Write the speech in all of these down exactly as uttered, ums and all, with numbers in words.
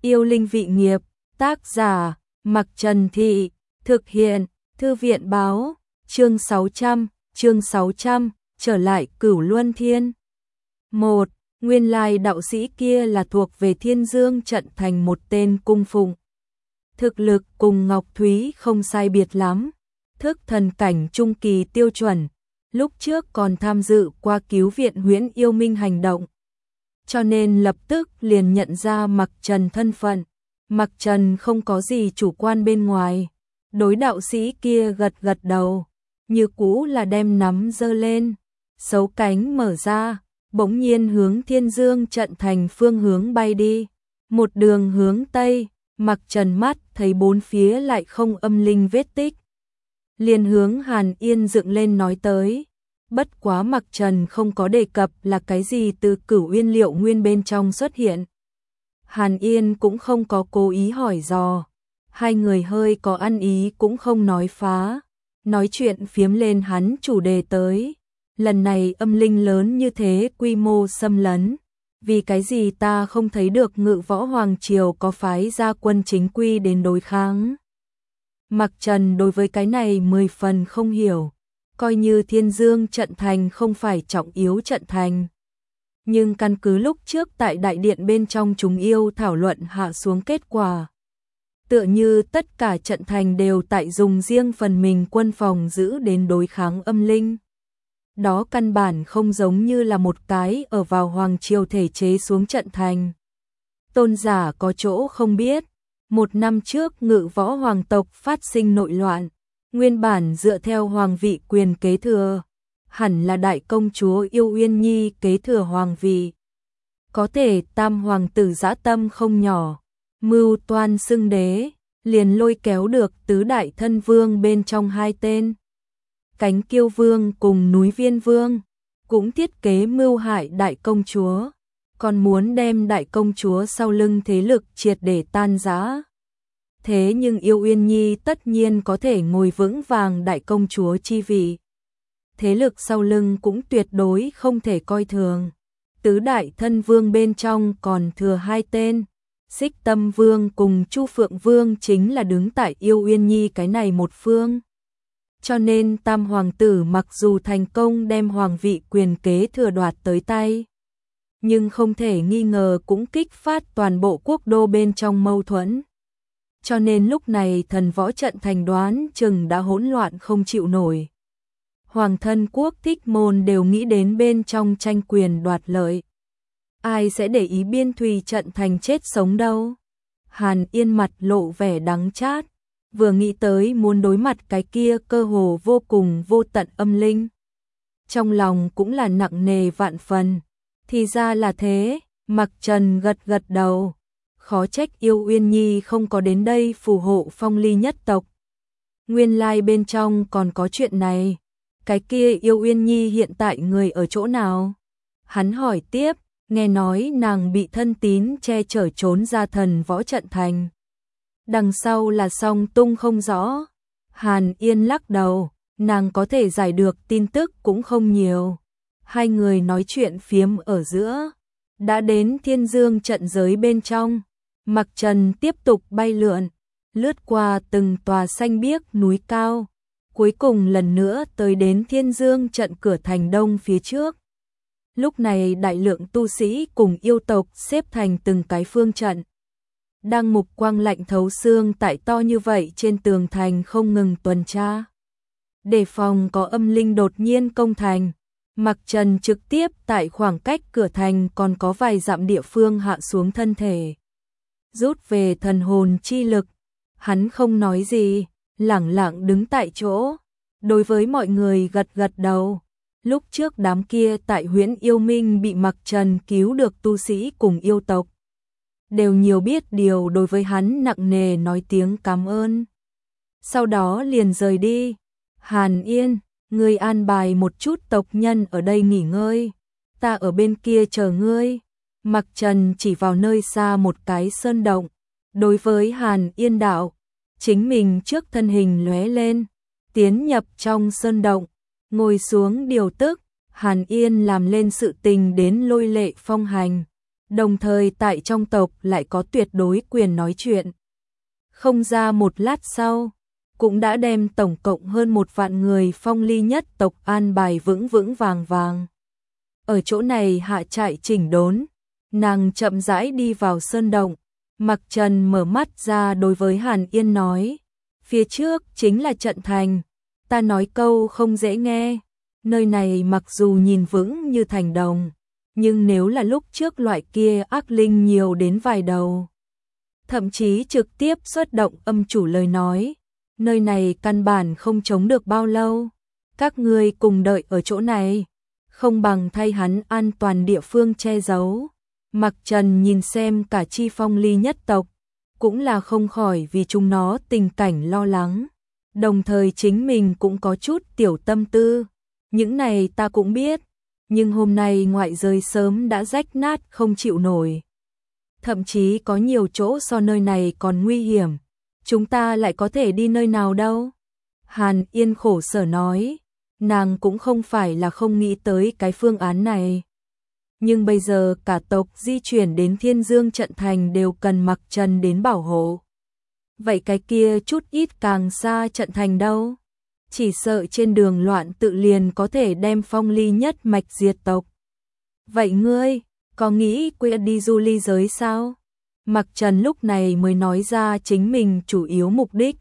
Yêu linh vị nghiệp, tác giả, Mặc Trần Thị, thực hiện, Thư viện báo, chương sáu trăm, chương sáu trăm, trở lại Cửu Luân Thiên. một. Nguyên lai đạo sĩ kia là thuộc về Thiên Dương trận thành một tên cung phụng. Thực lực cùng Ngọc Thúy không sai biệt lắm, thức thần cảnh trung kỳ tiêu chuẩn, lúc trước còn tham dự qua cứu viện Huyễn Yêu Minh hành động. Cho nên lập tức liền nhận ra Mặc Trần thân phận. Mặc Trần không có gì chủ quan bên ngoài, đối đạo sĩ kia gật gật đầu, như cũ là đem nắm giơ lên, xấu cánh mở ra, bỗng nhiên hướng Thiên Dương trận thành phương hướng bay đi, một đường hướng Tây. Mặc Trần mắt thấy bốn phía lại không âm linh vết tích, liền hướng Hàn Yên dựng lên nói tới. Bất quá Mặc Trần không có đề cập là cái gì từ Cửu Uyên Liệu Nguyên bên trong xuất hiện. Hàn Yên cũng không có cố ý hỏi dò, hai người hơi có ăn ý cũng không nói phá, nói chuyện phiếm lên hắn chủ đề tới. Lần này âm linh lớn như thế quy mô xâm lấn, vì cái gì ta không thấy được Ngự Võ Hoàng Triều có phái ra quân chính quy đến đối kháng. Mặc Trần đối với cái này mười phần không hiểu, coi như Thiên Dương trận thành không phải trọng yếu trận thành. Nhưng căn cứ lúc trước tại đại điện bên trong chúng yêu thảo luận hạ xuống kết quả, tựa như tất cả trận thành đều tại dùng riêng phần mình quân phòng giữ đến đối kháng âm linh. Đó căn bản không giống như là một cái ở vào Hoàng Triều thể chế xuống trận thành. Tôn giả có chỗ không biết, một năm trước Ngự Võ Hoàng tộc phát sinh nội loạn, nguyên bản dựa theo hoàng vị quyền kế thừa, hẳn là đại công chúa Yêu Uyên Nhi kế thừa hoàng vị. Có thể tam hoàng tử dã tâm không nhỏ, mưu toan xưng đế, liền lôi kéo được tứ đại thân vương bên trong hai tên. Cánh Kiêu Vương cùng Núi Viên Vương, cũng thiết kế mưu hại đại công chúa, còn muốn đem đại công chúa sau lưng thế lực triệt để tan rã. Thế nhưng Yêu Uyên Nhi tất nhiên có thể ngồi vững vàng đại công chúa chi vị. Thế lực sau lưng cũng tuyệt đối không thể coi thường. Tứ đại thân vương bên trong còn thừa hai tên, Xích Tâm Vương cùng Chu Phượng Vương chính là đứng tại Yêu Uyên Nhi cái này một phương. Cho nên tam hoàng tử mặc dù thành công đem hoàng vị quyền kế thừa đoạt tới tay, nhưng không thể nghi ngờ cũng kích phát toàn bộ quốc đô bên trong mâu thuẫn. Cho nên lúc này thần võ trận thành đoán chừng đã hỗn loạn không chịu nổi. Hoàng thân quốc thích môn đều nghĩ đến bên trong tranh quyền đoạt lợi. Ai sẽ để ý biên thùy trận thành chết sống đâu. Hàn Yên mặt lộ vẻ đắng chát, vừa nghĩ tới muốn đối mặt cái kia cơ hồ vô cùng vô tận âm linh, trong lòng cũng là nặng nề vạn phần. Thì ra là thế, Mặc Trần gật gật đầu, khó trách Yêu Uyên Nhi không có đến đây phù hộ Phong Ly nhất tộc. Nguyên lai bên trong còn có chuyện này, cái kia Yêu Uyên Nhi hiện tại người ở chỗ nào? Hắn hỏi tiếp, nghe nói nàng bị thân tín che chở trốn ra thần võ trận thành. Đằng sau là song tung không rõ. Hàn Yên lắc đầu, nàng có thể giải được tin tức cũng không nhiều. Hai người nói chuyện phiếm ở giữa, đã đến Thiên Dương trận giới bên trong. Mặc Trần tiếp tục bay lượn, lướt qua từng tòa xanh biếc núi cao, cuối cùng lần nữa tới đến Thiên Dương trận cửa thành đông phía trước. Lúc này đại lượng tu sĩ cùng yêu tộc xếp thành từng cái phương trận, đang mục quang lạnh thấu xương tại to như vậy trên tường thành không ngừng tuần tra, đề phòng có âm linh đột nhiên công thành. Mặc Trần trực tiếp tại khoảng cách cửa thành còn có vài dặm địa phương hạ xuống thân thể, rút về thần hồn chi lực. Hắn không nói gì, lẳng lặng đứng tại chỗ, đối với mọi người gật gật đầu. Lúc trước đám kia tại Huyễn Yêu Minh bị Mặc Trần cứu được tu sĩ cùng yêu tộc, đều nhiều biết điều đối với hắn nặng nề nói tiếng cảm ơn. Sau đó liền rời đi. Hàn Yên, ngươi an bài một chút tộc nhân ở đây nghỉ ngơi, ta ở bên kia chờ ngươi. Mặc Trần chỉ vào nơi xa một cái sơn động, đối với Hàn Yên đạo, chính mình trước thân hình lóe lên, tiến nhập trong sơn động, ngồi xuống điều tức. Hàn Yên làm lên sự tình đến lôi lệ phong hành, đồng thời tại trong tộc lại có tuyệt đối quyền nói chuyện. Không ra một lát sau, cũng đã đem tổng cộng hơn một vạn người Phong Ly nhất tộc an bài vững vững vàng vàng. Ở chỗ này hạ trại chỉnh đốn, nàng chậm rãi đi vào sơn động, Mặc Trần mở mắt ra đối với Hàn Yên nói, phía trước chính là trận thành, ta nói câu không dễ nghe, nơi này mặc dù nhìn vững như thành đồng, nhưng nếu là lúc trước loại kia ác linh nhiều đến vài đầu, thậm chí trực tiếp xuất động âm chủ lời nói, nơi này căn bản không chống được bao lâu, các ngươi cùng đợi ở chỗ này, không bằng thay hắn an toàn địa phương che giấu. Mặc Trần nhìn xem cả chi Phong Ly nhất tộc, cũng là không khỏi vì chúng nó tình cảnh lo lắng, đồng thời chính mình cũng có chút tiểu tâm tư, những này ta cũng biết, nhưng hôm nay ngoại giới sớm đã rách nát không chịu nổi. Thậm chí có nhiều chỗ so nơi này còn nguy hiểm, chúng ta lại có thể đi nơi nào đâu? Hàn Yên khổ sở nói, nàng cũng không phải là không nghĩ tới cái phương án này. Nhưng bây giờ cả tộc di chuyển đến Thiên Dương trận thành đều cần Mặc Trần đến bảo hộ. Vậy cái kia chút ít càng xa trận thành đâu? Chỉ sợ trên đường loạn tự liền có thể đem Phong Ly nhất mạch diệt tộc. Vậy ngươi, có nghĩ quay đi du ly giới sao? Mặc Trần lúc này mới nói ra chính mình chủ yếu mục đích.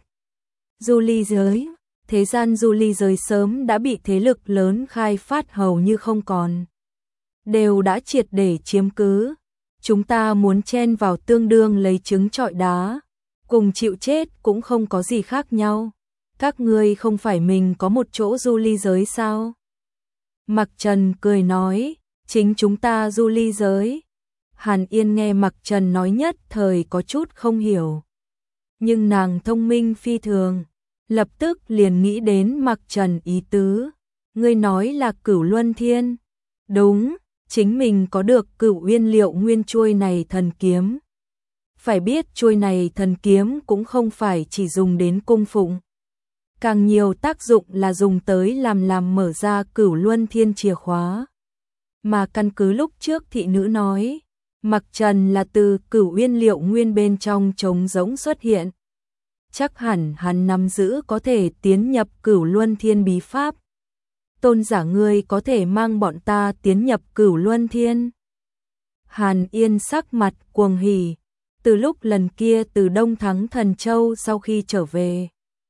Du ly giới, thế gian du ly giới sớm đã bị thế lực lớn khai phát hầu như không còn. Đều đã triệt để chiếm cứ, chúng ta muốn chen vào tương đương lấy trứng trọi đá, cùng chịu chết cũng không có gì khác nhau. Các ngươi không phải mình có một chỗ du ly giới sao? Mặc Trần cười nói, chính chúng ta du ly giới. Hàn Yên nghe Mặc Trần nói nhất thời có chút không hiểu. Nhưng nàng thông minh phi thường, lập tức liền nghĩ đến Mặc Trần ý tứ. Ngươi nói là Cửu Luân Thiên. Đúng, chính mình có được Cửu Uyên Liệu Nguyên chuôi này thần kiếm. Phải biết chuôi này thần kiếm cũng không phải chỉ dùng đến cung phụng. Càng nhiều tác dụng là dùng tới làm làm mở ra Cửu Luân Thiên chìa khóa. Mà căn cứ lúc trước thị nữ nói, Mặc Trần là từ Cửu Uyên Liệu Nguyên bên trong trống rỗng xuất hiện. Chắc hẳn hắn nắm giữ có thể tiến nhập Cửu Luân Thiên bí pháp. Tôn giả ngươi có thể mang bọn ta tiến nhập Cửu Luân Thiên. Hàn Yên sắc mặt cuồng hỉ, từ lúc lần kia từ Đông Thắng Thần Châu sau khi trở về,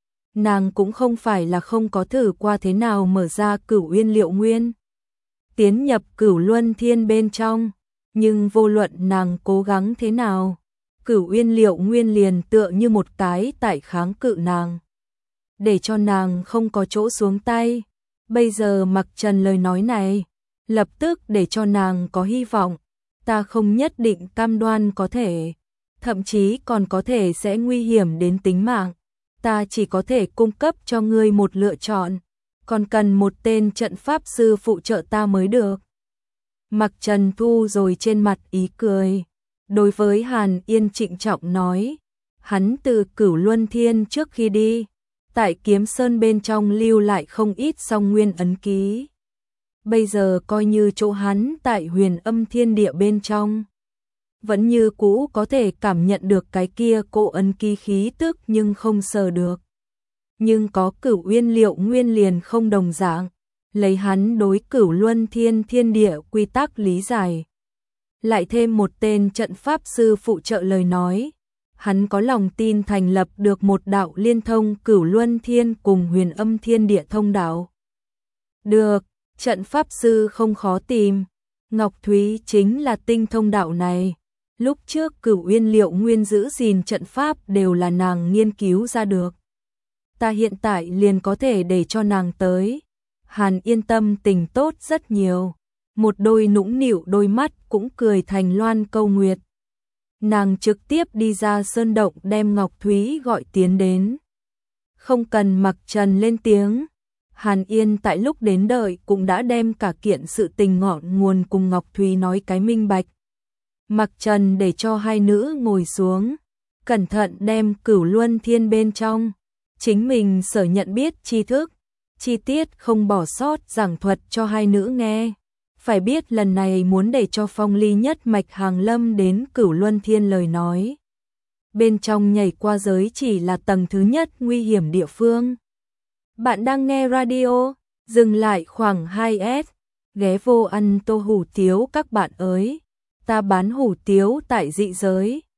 nàng cũng không phải là không có thử qua thế nào mở ra Cửu Uyên Liệu Nguyên, tiến nhập Cửu Luân Thiên bên trong, nhưng vô luận nàng cố gắng thế nào, Cửu Uyên Liệu Nguyên liền tựa như một cái tại kháng cự nàng, để cho nàng không có chỗ xuống tay. Bây giờ Mặc Trần lời nói này, lập tức để cho nàng có hy vọng, ta không nhất định cam đoan có thể, thậm chí còn có thể sẽ nguy hiểm đến tính mạng, ta chỉ có thể cung cấp cho ngươi một lựa chọn, còn cần một tên trận pháp sư phụ trợ ta mới được. Mặc Trần thu rồi trên mặt ý cười, đối với Hàn Yên trịnh trọng nói, hắn từ Cửu Luân Thiên trước khi đi, tại Kiếm Sơn bên trong lưu lại không ít song nguyên ấn ký. Bây giờ coi như chỗ hắn tại Huyền Âm Thiên Địa bên trong, vẫn như cũ có thể cảm nhận được cái kia cỗ ấn ký khí tức nhưng không sờ được. Nhưng có Cửu Uyên Liệu Nguyên liền không đồng dạng, lấy hắn đối Cửu Luân Thiên Thiên Địa quy tắc lý giải. Lại thêm một tên trận pháp sư phụ trợ lời nói, hắn có lòng tin thành lập được một đạo liên thông Cửu Luân Thiên cùng Huyền Âm Thiên Địa thông đạo. Được, trận pháp sư không khó tìm, Ngọc Thúy chính là tinh thông đạo này. Lúc trước Cửu Uyên Liệu Nguyên giữ gìn trận pháp đều là nàng nghiên cứu ra được. Ta hiện tại liền có thể để cho nàng tới. Hàn Yên tâm tình tốt rất nhiều, một đôi nũng nịu đôi mắt cũng cười thành loan câu nguyệt. Nàng trực tiếp đi ra sơn động đem Ngọc Thúy gọi tiến đến. Không cần Mặc Trần lên tiếng, Hàn Yên tại lúc đến đợi cũng đã đem cả kiện sự tình ngọn nguồn cùng Ngọc Thúy nói cái minh bạch. Mặc Trần để cho hai nữ ngồi xuống, cẩn thận đem Cửu Luân Thiên bên trong, chính mình sở nhận biết tri thức, chi tiết không bỏ sót giảng thuật cho hai nữ nghe. phải biết lần này muốn để cho Phong Ly nhất mạch hàng lâm đến Cửu Luân Thiên lời nói. Bên trong nhảy qua giới chỉ là tầng thứ nhất nguy hiểm địa phương. Bạn đang nghe radio, dừng lại khoảng hai S, ghé vô ăn tô hủ tiếu các bạn ơi. Ta bán hủ tiếu tại dị giới.